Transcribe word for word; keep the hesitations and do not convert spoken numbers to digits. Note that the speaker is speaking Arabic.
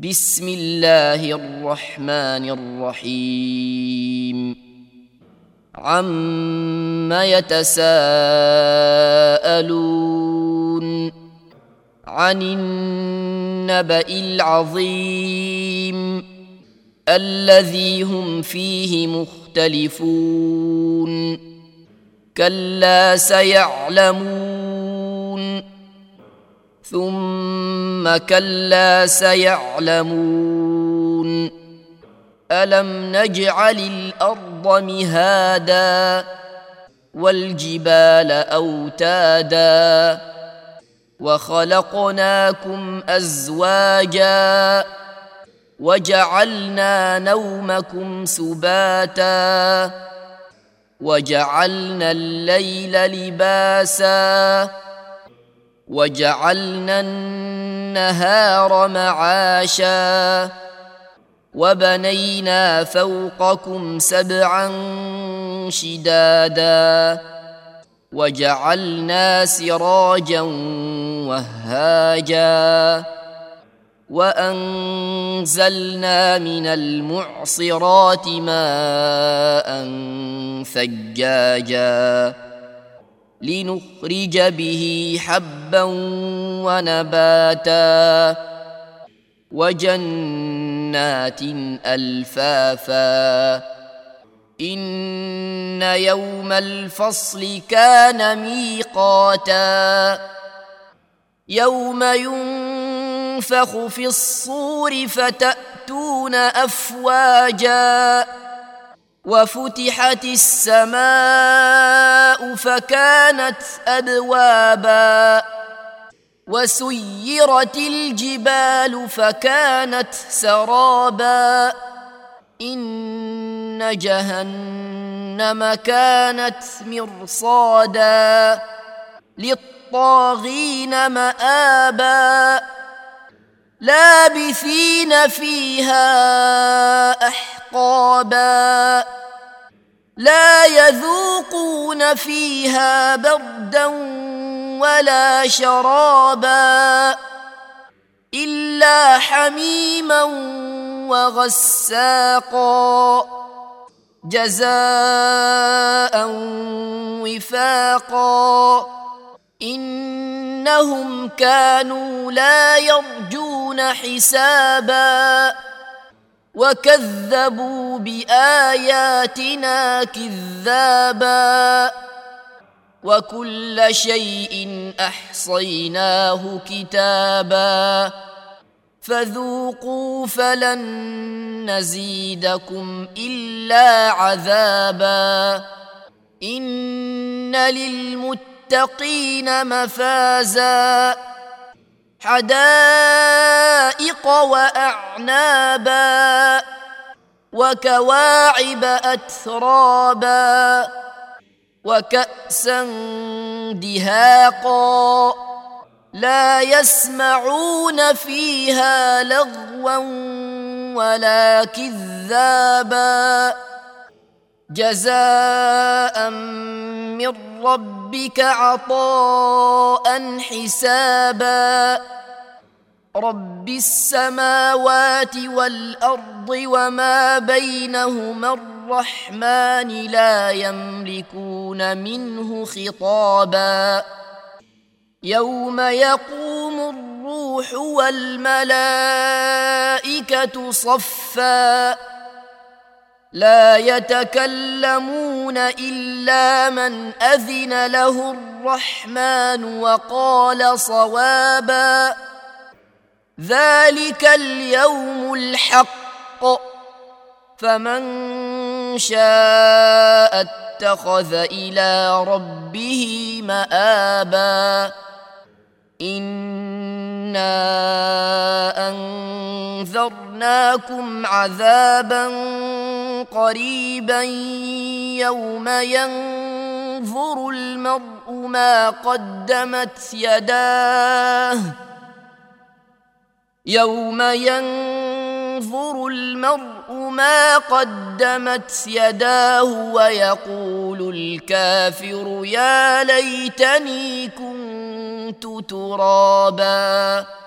بسم الله الرحمن الرحيم عم يتساءلون عن النبأ العظيم الذي هم فيه مختلفون كلا سيعلمون ثم كلا سيعلمون ألم نجعل الأرض مهادا والجبال أوتادا وخلقناكم أزواجا وجعلنا نومكم سباتا وجعلنا الليل لباسا وجعلنا النهار معاشا وبنينا فوقكم سبعا شدادا وجعلنا سراجا وهاجا وأنزلنا من المعصرات ماء ثجاجا لنخرج به حبا ونباتا وجنات ألفافا إن يوم الفصل كان ميقاتا يوم ينفخ في الصور فتأتون أفواجا وفتحت السماء فكانت أبوابا وسيرت الجبال فكانت سرابا إن جهنم كانت مرصادا للطاغين مآبا لابثين فيها أحقابا لا يذوقون فيها بردا ولا شرابا إلا حميما وغساقا جزاء وفاقا إنهم كانوا لا يرجون حسابا وكذبوا بآياتنا كذابا وكل شيء أحصيناه كتابا فذوقوا فلن نزيدكم إلا عذابا إن للمتقين مفازا حدائق وأعنابا وكواعب أترابا وكأسا دهاقا لا يسمعون فيها لغوا ولا كذابا جزاء من ربك عطاء حسابا رب السماوات والأرض وما بينهما الرحمن لا يملكون منه خطابا يوم يقوم الروح والملائكة صفا لا يتكلمون إلا من أذن له الرحمن وقال صوابا ذلك اليوم الحق فمن شاء اتخذ إلى ربه مآبا إنا أنذرناكم عذابا قريبا يوم ينظر المرء ما قدمت يداه يوم ينظر المرء ما قدمت يداه ويقول الكافر يا ليتني كنت ترابا.